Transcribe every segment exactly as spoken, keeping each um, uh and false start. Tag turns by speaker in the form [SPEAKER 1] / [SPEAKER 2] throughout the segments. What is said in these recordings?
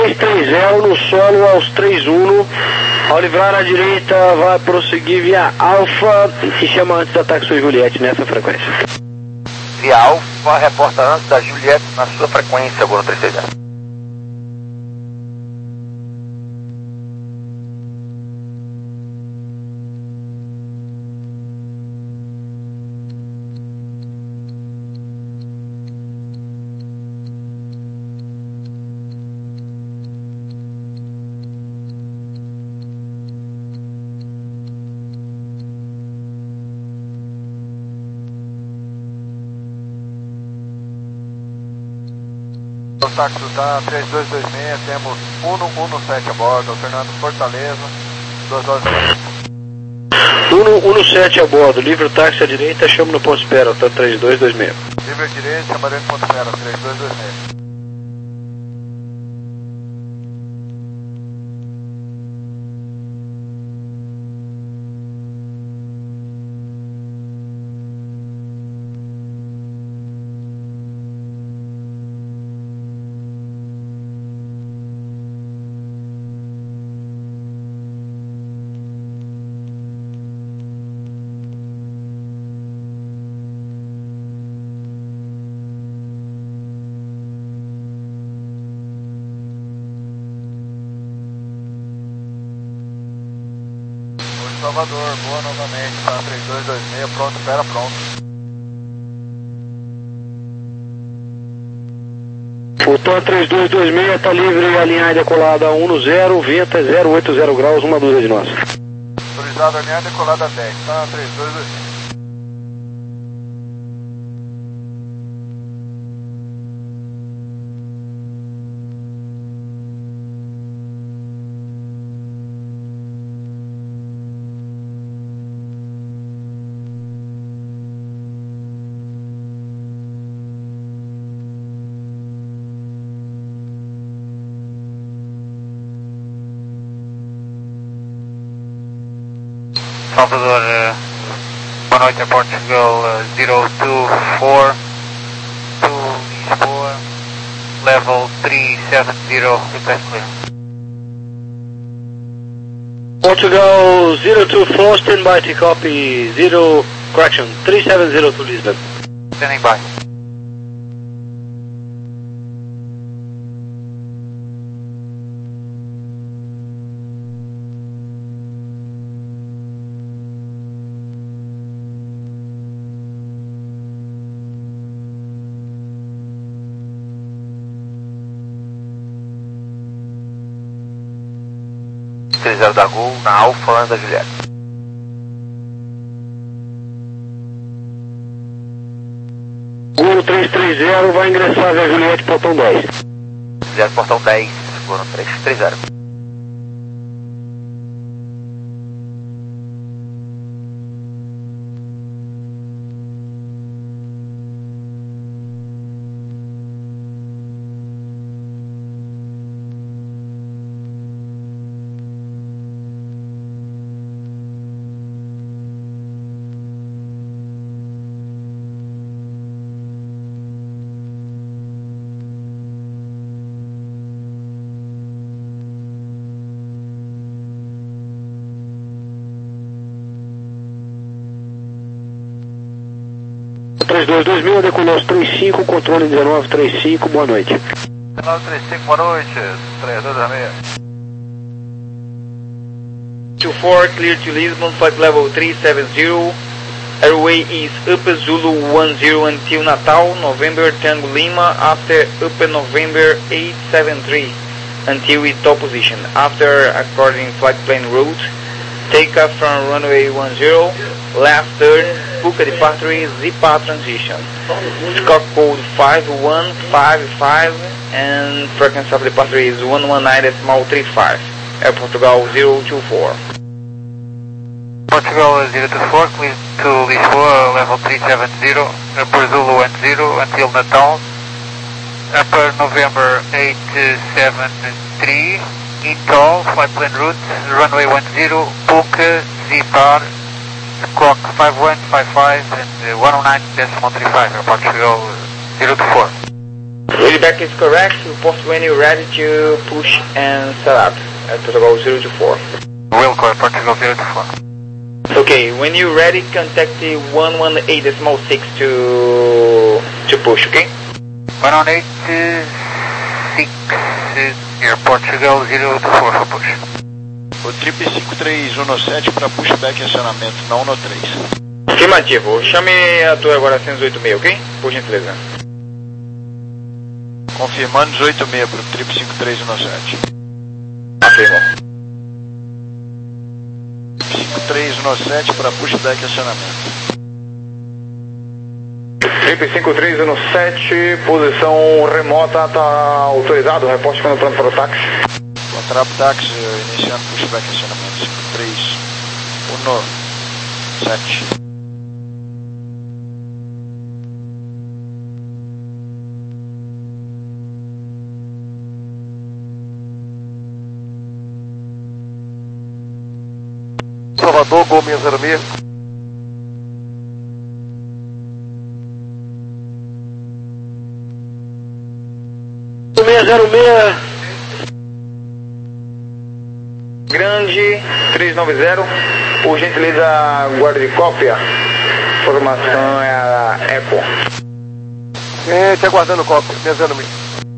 [SPEAKER 1] três três zero no solo aos três um. Ao livrar à direita, vai prosseguir via Alfa e se chama antes do ataque sua Juliette nessa frequência.
[SPEAKER 2] Via Alfa, reporta antes da Juliette na sua frequência, Goro três três zero. O táxi tá três dois dois seis, temos um um sete a bordo, alternando Fortaleza, duas horas
[SPEAKER 1] um um sete a bordo, livre o táxi à direita, chama no ponto espera, tá três dois dois seis.
[SPEAKER 2] Livre à direita, chamarei no ponto espera, três dois dois seis. Salvador, boa novamente, tá três dois dois seis, pronto, espera, pronto.
[SPEAKER 1] Futon três dois dois seis, tá livre, alinhar decolada um no zero, vento é zero oito zero graus, uma dúzia de nós.
[SPEAKER 2] Autorizado alinhar decolada dez, tá três dois dois seis.
[SPEAKER 3] Salvador, uh, boa noite, Portugal, uh, zero two four, two Lisboa, level three seven zero, request clear.
[SPEAKER 1] Portugal zero two four, stand by to copy, zero, correction, three seven zero to Lisbon.
[SPEAKER 3] Standing by.
[SPEAKER 2] três zero da Gol, na Alfa, antes da Juliette.
[SPEAKER 1] Gol três três zero, vai ingressar via Juliette, portão dez.
[SPEAKER 2] Juliette, portão dez, Gol três três zero.
[SPEAKER 1] três dois dois seis, decolou três cinco, controle dezenove trinta e cinco, boa noite.
[SPEAKER 2] dezenove trinta e cinco, boa noite, três dois dois seis.
[SPEAKER 4] two four, clear to Lisbon, flight level three seven zero, airway is Upper Zulu one zero until Natal, November Tango Lima, after Upper November eight seven three, until its top position. After according flight plan route, take off from runway one zero, left turn, Puka departure, Zipa transition. Scock code five one five five and frequency of departure is one one nine decimal three five. Air Portugal zero two four.
[SPEAKER 3] Portugal zero two four, clear to Lisboa, level three seven zero, Upper Zulu one zero until Natal, Upper November eight seven three, Intol, flight plan route, runway one zero, Puka, Zipar, Squawk five one five five and uh, one oh nine decimal three five, Portugal zero two four.
[SPEAKER 4] Readback is correct. Report when you're ready to push and set up at Portugal zero two four.
[SPEAKER 3] Will call Portugal zero two four.
[SPEAKER 4] Okay, when you're ready, contact the one one eight decimal six to to push, okay?
[SPEAKER 3] one one eight six, Air Portugal zero two four for push.
[SPEAKER 5] O trip cinco três um no sete para pushback e acionamento, não no três.
[SPEAKER 4] Afirmativo. Chame a tua agora cento e oito seis, ok? Por gentileza.
[SPEAKER 5] Confirmando dezoito seis para o trip cinco três um no sete.
[SPEAKER 4] Afirmo.
[SPEAKER 5] cinco três um no sete para pushback e acionamento.
[SPEAKER 4] Trip cinco três um no sete, posição remota, tá autorizado, reporte quando pronto para o táxi.
[SPEAKER 5] Contrato táxi, iniciando pushback e acionamento, cinco três um no sete.
[SPEAKER 2] Salvador, Gol seis zero seis.
[SPEAKER 1] seis zero seis.
[SPEAKER 4] Grande três nove zero, por gentileza, guarda de cópia. Informação é a Eco.
[SPEAKER 2] É, te aguardando cópia, seis zero seis.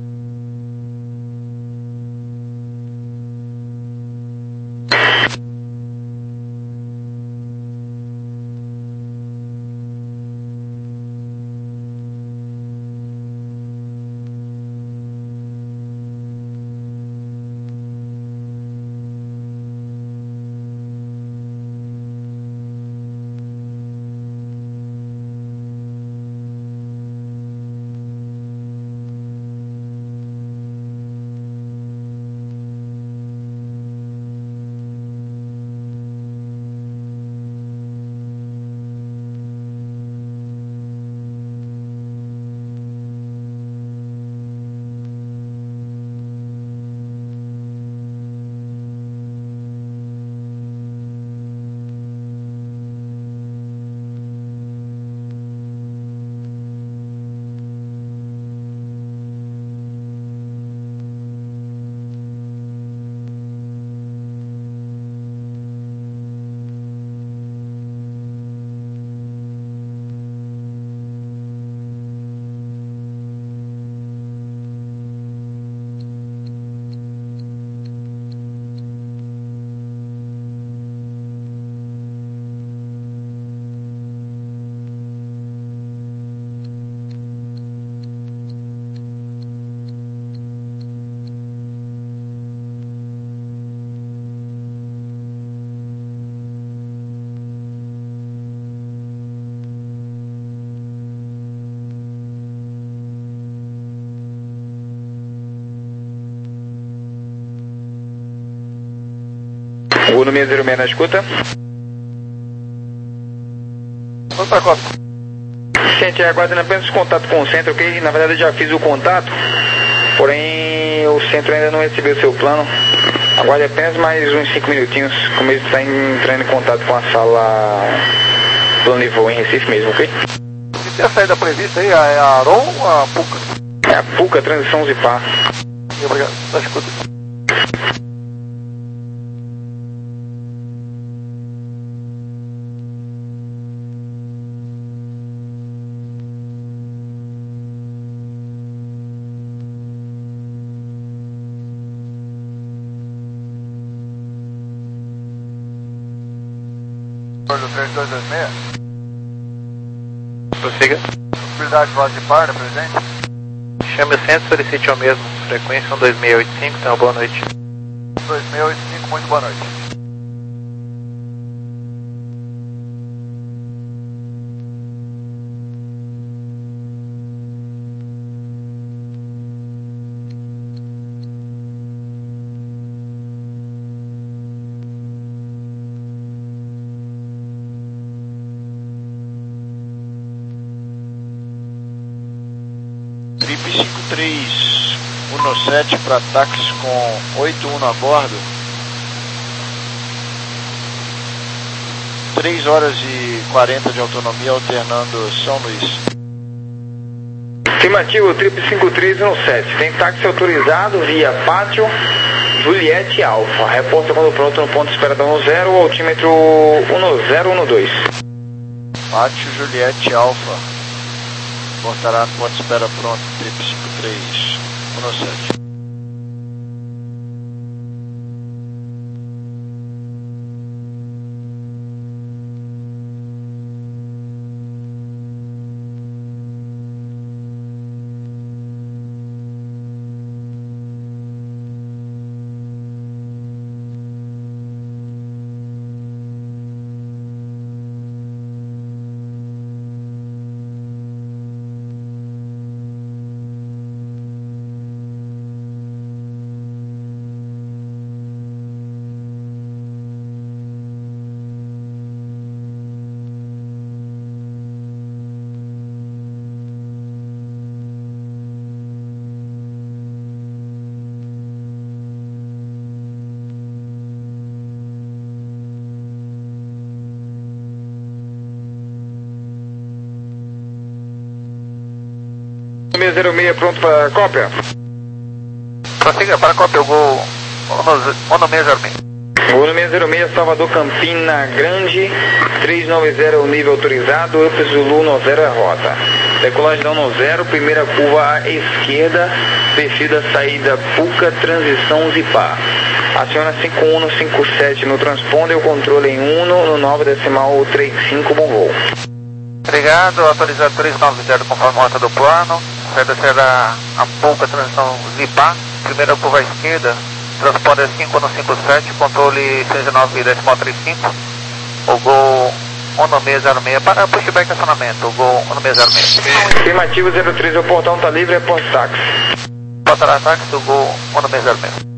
[SPEAKER 4] O número zero seis na escuta.
[SPEAKER 2] Vamos para a cópia.
[SPEAKER 4] Gente, aguardando apenas contato com o centro, ok? Na verdade eu já fiz o contato, porém o centro ainda não recebeu o seu plano. Aguarde apenas mais uns cinco minutinhos, como ele está entrando em contato com a sala plano de voo em Recife mesmo, ok?
[SPEAKER 2] E tem a saída prevista aí? É a Aron ou a Puca?
[SPEAKER 4] É a Puca, transição Zipar.
[SPEAKER 2] Obrigado, tá escuta.
[SPEAKER 3] Do três dois dois seis.
[SPEAKER 4] Prossiga.
[SPEAKER 3] Possibilidade de voz de par, presente?
[SPEAKER 4] Chame o centro, solicite ao mesmo. Frequência um dois seis oito cinco, então boa noite.
[SPEAKER 3] dois seis oito cinco, muito boa noite.
[SPEAKER 5] Trip cinco três um no sete para táxi com oito um a bordo. três horas e quarenta de autonomia alternando São Luís.
[SPEAKER 4] Afirmativo, trip cinco três um sete. Tem táxi autorizado via Pátio Juliette Alfa. Reporta quando pronto no ponto de espera da um zero, altímetro um zero um dois.
[SPEAKER 5] Pátio Juliette Alfa. Reportará no ponto de espera pronto, trip cinco três um sete.
[SPEAKER 4] seis zero seis pronto para cópia.
[SPEAKER 3] Prossiga para cópia, o gol Ono seis zero seis.
[SPEAKER 4] Gol no seis zero seis, Salvador Campina Grande, trezentos e noventa, nível autorizado, Up Zulu no zero é rota. Decolagem da um zero, primeira curva à esquerda, descida, saída Puca, transição Zipar. Aciona cinco um cinco sete no transponder, o controle em um no nove decimal trinta e cinco, bom voo.
[SPEAKER 3] Obrigado, autorizado trezentos e noventa conforme a rota do plano. Saída será a Puca, transição Zipar, primeira curva à esquerda, transponder cinco um cinco sete, controle seis nove decimal trinta e cinco, o gol Ono seis zero seis para pushback acionamento, o gol Ono seis zero seis.
[SPEAKER 4] Afirmativo zero três, o portão está livre, é post-táxi.
[SPEAKER 3] Portará táxi do gol Ono seis zero seis.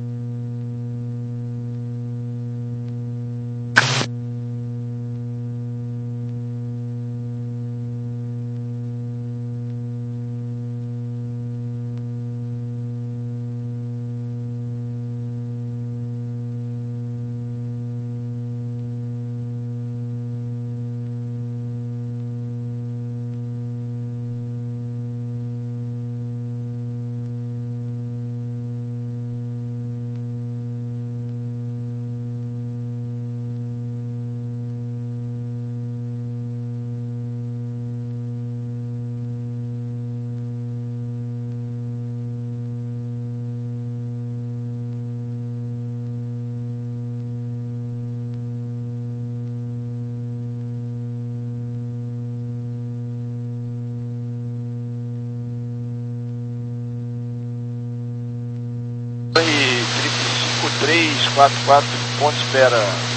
[SPEAKER 5] três quatro quatro, ponto de espera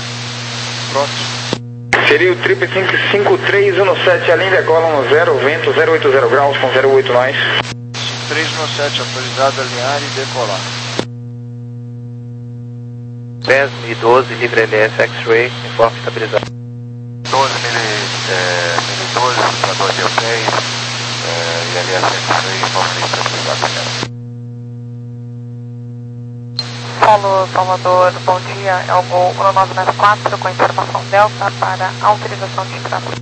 [SPEAKER 5] pronto.
[SPEAKER 4] Seria o trip cinco cinco três um sete, a linha decola no zero, vento zero oito zero graus com zero oito nós.
[SPEAKER 5] cinco três um sete, autorizado a alinhar e decolar.
[SPEAKER 3] dez mil doze, livre L S, X-Ray, informe estabilizado.
[SPEAKER 2] doze mil doze, simulador de hotéis, e L S X-Ray, informe estabilizado.
[SPEAKER 6] Paulo Salvador, bom dia, é o gol um nove nove quatro com informação Delta para autorização de tráfego.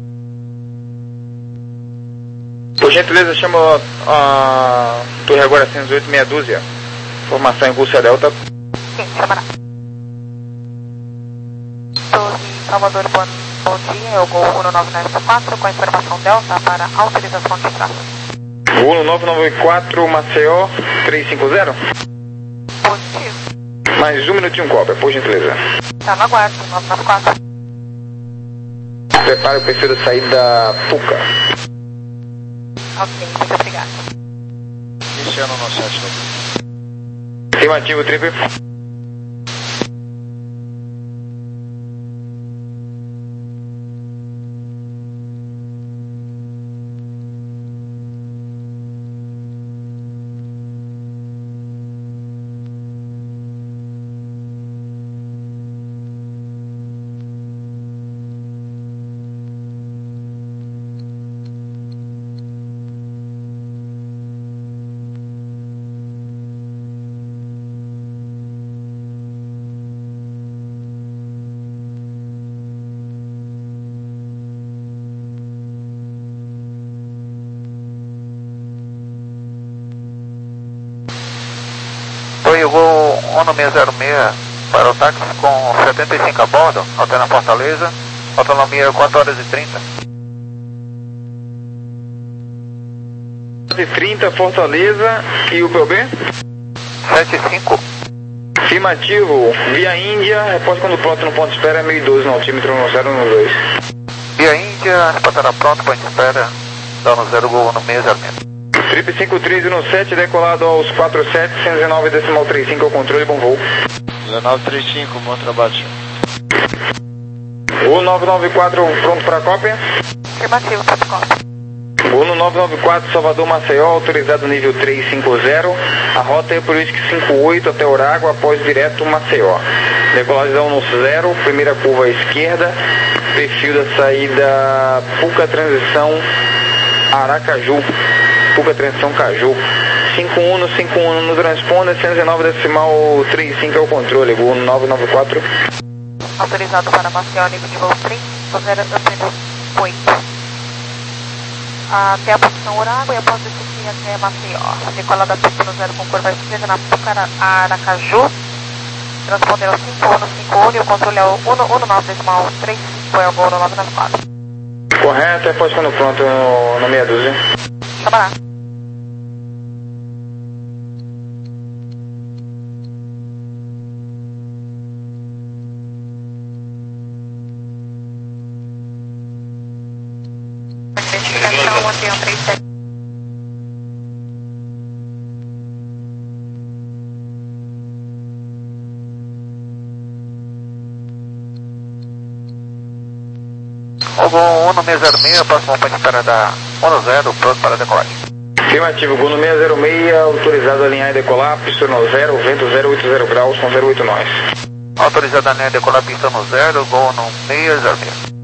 [SPEAKER 4] Por gentileza, chama a Torre agora cento e oito, meia dúzia. Informação em Rússia Delta.
[SPEAKER 6] Sim, chamará. Torre Salvador, bom, bom dia, é o gol um nove nove quatro com informação Delta para autorização de tráfego.
[SPEAKER 4] Gol nove nove quatro, Maceió, trezentos e cinquenta.
[SPEAKER 6] Positivo.
[SPEAKER 4] Mais um minutinho, cópia, por gentileza.
[SPEAKER 6] Tá no aguardo, nove nove quatro.
[SPEAKER 4] Prepare o perfil da saída Puca.
[SPEAKER 6] Ok, muito obrigado.
[SPEAKER 5] Iniciando no sete da
[SPEAKER 4] Afirmativo, trip.
[SPEAKER 3] um seis zero seis para o táxi com setenta e cinco a bordo, alternando Fortaleza, autonomia quatro horas e trinta.
[SPEAKER 4] quatro e trinta, Fortaleza e o P O B?
[SPEAKER 3] sete e cinco.
[SPEAKER 4] Afirmativo, via Índia, repórter quando pronto no ponto de espera, mil e doze no altímetro, no zero no dois.
[SPEAKER 3] Via Índia, reportará pronto, ponto de espera, dá no zero Gol no seis zero seis.
[SPEAKER 4] Trip cinco três no sete, decolado aos quatro sete, cento e dezenove decimal trinta e cinco, ao controle, bom voo.
[SPEAKER 5] dezenove trinta e cinco, bom trabalho, senhor.
[SPEAKER 4] Gol nove nove quatro, pronto para cópia.
[SPEAKER 6] Afirmativo, ponto cópia.
[SPEAKER 4] Gol no nove nove quatro, Salvador Maceió, autorizado nível trezentos e cinquenta. A rota é por Whisky cinquenta e oito até Orágua, após direto Maceió. Decolagem no zero, primeira curva à esquerda, perfil da saída Puca Transição Aracaju. Puca Transição Caju. cinco um no cinco um no transponder, cento e dezenove decimal trinta e cinco é o controle. Gol nove nove quatro.
[SPEAKER 6] Autorizado para Maceió, nível de voo trezentos, zero oito. Até a posição Orágua e após descer até Maceió. Decolada pista no zero com curva esquerda na Puca Aracaju. Transponder ao cinco um no cinco um e o controle é o um nove decimal trinta e cinco, é o gol no nove nove quatro.
[SPEAKER 4] Correto, é pode quando pronto no, no meia dúzia.
[SPEAKER 6] Chama lá. Identificação um três sete.
[SPEAKER 3] O Gol um seis zero seis, próximo ponto de espera da um zero, pronto para decolagem.
[SPEAKER 4] Afirmativo, Gol no seis zero seis, autorizado a alinhar e decolar, pista no zero, vento zero oito zero graus, com zero oito nós.
[SPEAKER 3] Autorizado a alinhar e decolar, pista no zero, Gol no seis zero seis.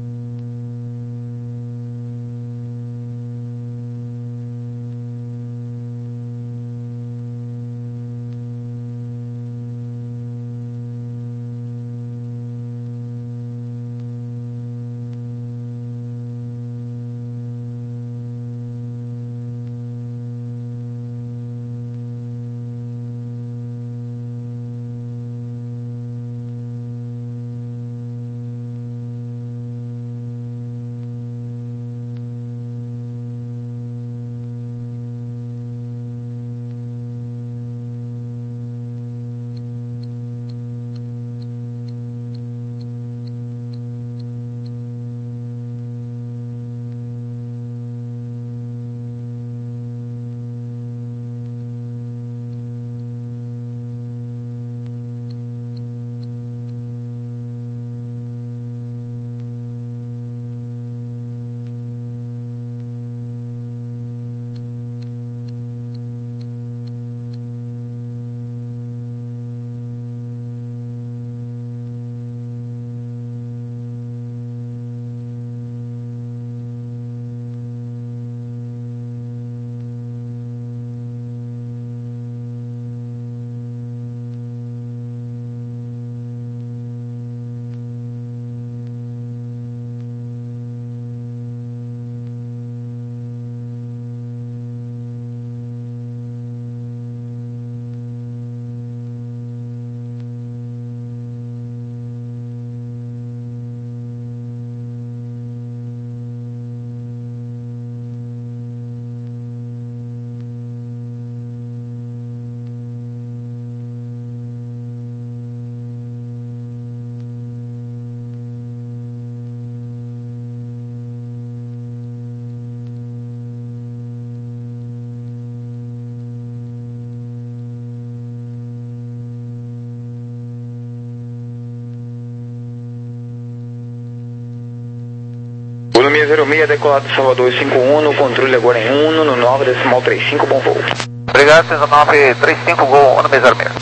[SPEAKER 4] Gol no seis zero seis, decolado de Salvador cinco um, no controle agora em um, no nove decimal trinta e cinco, bom voo.
[SPEAKER 3] Obrigado, seis nove três cinco, Gol um seis zero seis.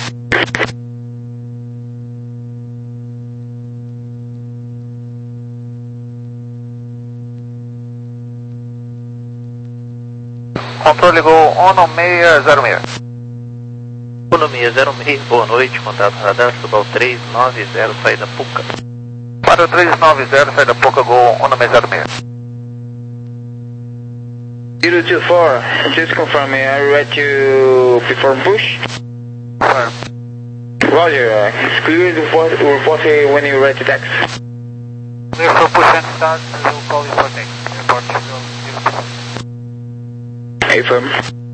[SPEAKER 3] Controle Gol um seis zero seis.
[SPEAKER 7] um seis zero seis, boa noite, contato radar, Subal três nove zero, saída Puca.
[SPEAKER 3] Para o três nove zero, saída Puca, Gol um seis zero seis.
[SPEAKER 4] zero two four, just confirming, are you ready to perform push?
[SPEAKER 3] Confirm.
[SPEAKER 4] Roger, uh, it's clear to report, report when you're ready to taxi.
[SPEAKER 3] Clear for push and start, we'll call you for taxi. Report zero two.
[SPEAKER 4] Affirm.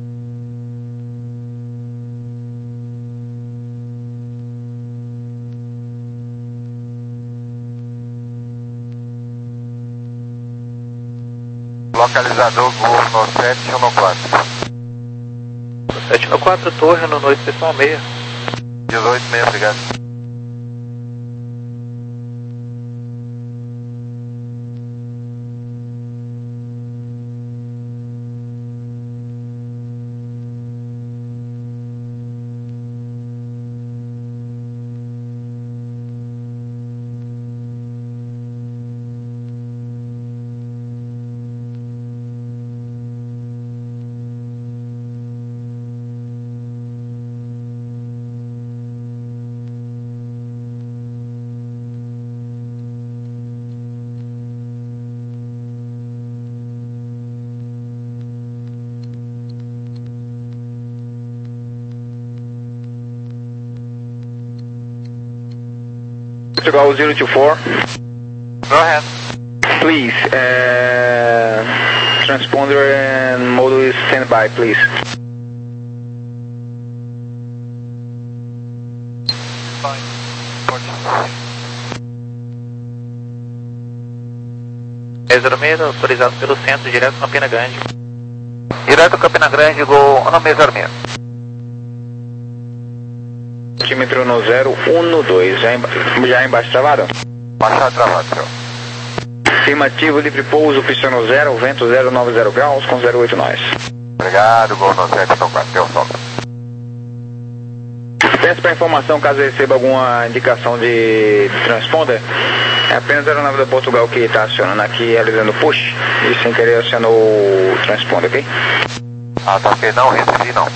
[SPEAKER 2] Localizador Gol no sete um quatro.
[SPEAKER 7] sete um quatro, torre no noite pessoal seis.
[SPEAKER 2] dezoito seis, obrigado.
[SPEAKER 4] Portugal zero two four.
[SPEAKER 2] Go ahead.
[SPEAKER 4] Please, uh, transponder and model is standby, please.
[SPEAKER 2] Fine.
[SPEAKER 7] dez zero seis, autorizado pelo centro, direto Campina Grande. Direto Campina Grande, gol no seis zero seis.
[SPEAKER 4] Parquímetro no zero um dois, já, emba já embaixo travado?
[SPEAKER 2] Baixar travado, senhor.
[SPEAKER 4] Afirmativo, livre pouso, pista no zero, vento zero nove zero graus com zero oito nós.
[SPEAKER 2] Obrigado, Gol no sete um quatro, deu sol.
[SPEAKER 4] Peço para informação, caso receba alguma indicação de, de transponder, é apenas a aeronave da Portugal que está acionando aqui, realizando push, e sem querer acionou o transponder, ok?
[SPEAKER 2] Ah, tá ok, não recebi não.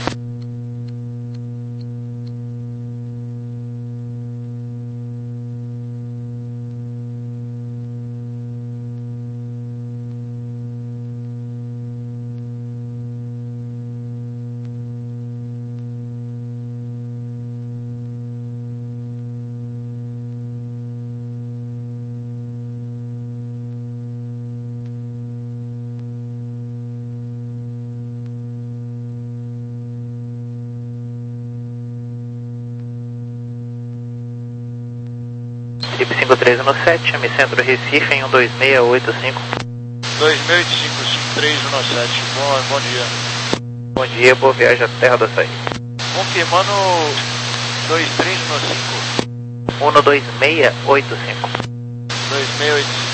[SPEAKER 7] Trip cinco três um sete, chame centro Recife em um dois seis oito cinco.
[SPEAKER 5] dois mil oito cinco cinco três um sete, bom, bom dia.
[SPEAKER 7] Bom dia, boa viagem à Terra do Açaí.
[SPEAKER 5] Confirmando dois três um cinco.
[SPEAKER 7] um dois seis oito cinco.
[SPEAKER 5] dois seis oito cinco.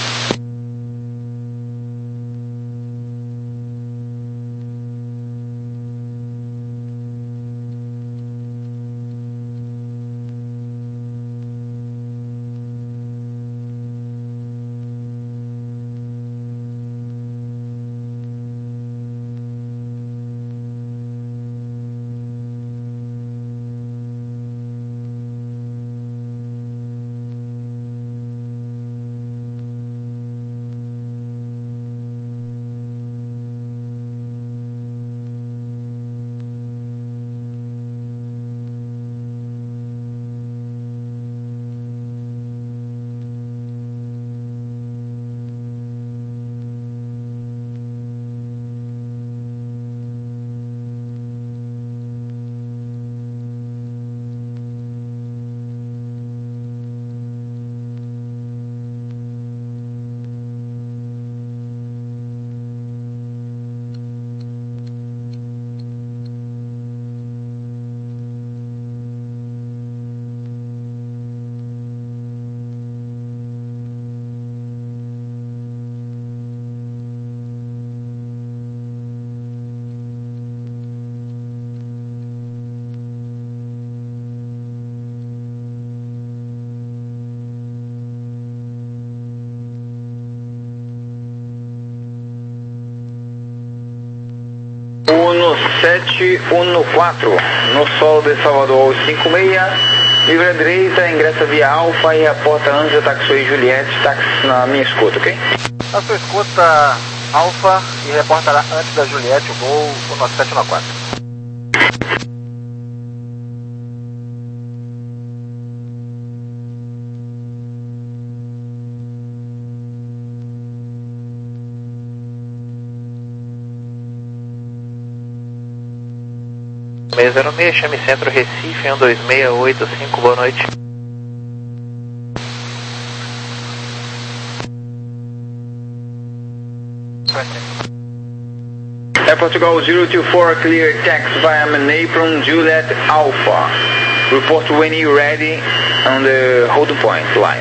[SPEAKER 4] um sete um quatro, no solo de Salvador cinco seis, livre à direita, ingressa via Alfa e a porta antes da taxi Juliette, táxi na minha escuta, ok?
[SPEAKER 2] Na sua escuta, Alfa, e reportará antes da Juliette o Gol o nosso sete um quatro.
[SPEAKER 7] seis zero seis, chame Centro Recife, um dois seis oito cinco, boa noite.
[SPEAKER 4] Air Portugal zero two four, clear taxi via Manei from Juliet Alpha. Report when you're ready on the holding point line.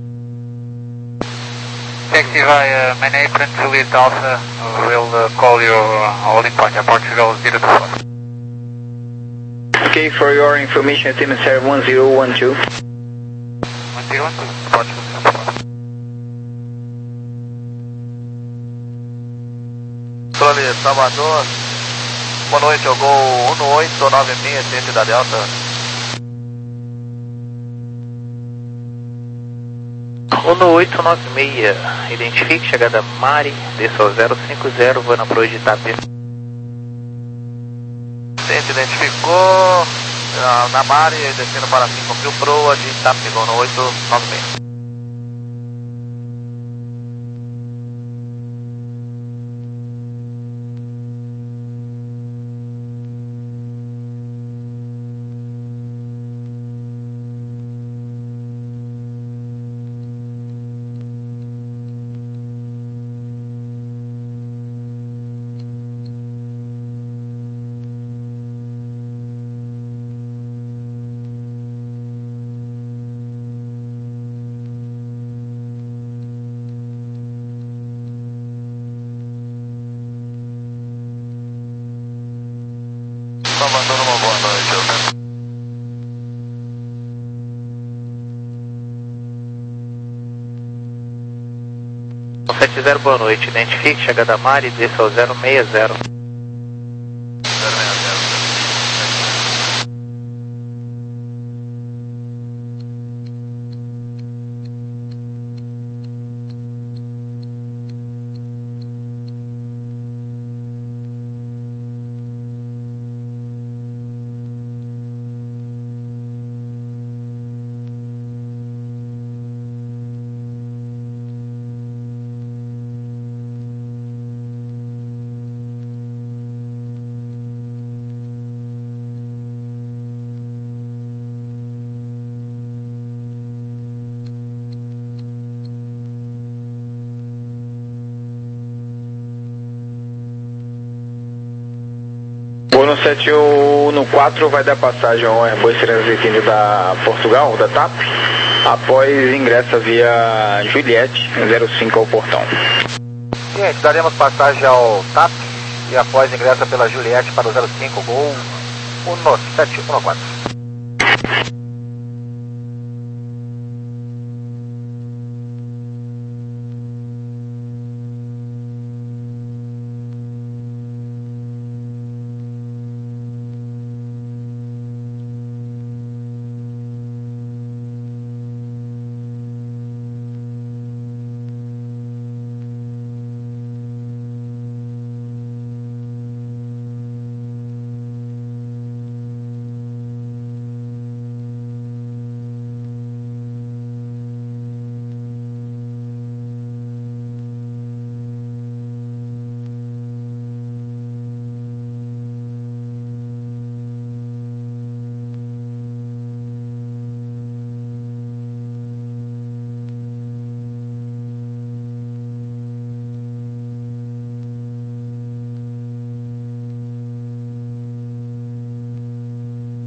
[SPEAKER 3] Taxi via Manei from Juliet Alpha, we'll uh, call your uh, holding point, Air Portugal zero two four.
[SPEAKER 4] Okay, for your information, team is one zero one two.
[SPEAKER 3] one zero one two, Portugal zero two four.
[SPEAKER 2] Controle Salvador, boa noite, eu Gol um oito nove seis, ciência da Delta.
[SPEAKER 7] um oito nove seis, identifique chegada Mari, desça ao zero cinco zero, voando para hoje Itapê.
[SPEAKER 2] Ciência identificou, na, na Mari, descendo para cinco mil proa de Itapê, Gol um oito nove seis. Salvador, uma boa noite, eu
[SPEAKER 7] sete zero, boa noite, identifique chegada Mari, desça ao zero seis zero.
[SPEAKER 4] No sete um quatro vai dar passagem ao Airbus trezentos e oitenta da Portugal, da T A P, após ingressa via Juliette zero cinco ao portão.
[SPEAKER 2] Gente, daremos passagem ao T A P e após ingressa pela Juliette para o zero cinco, Gol um sete um quatro.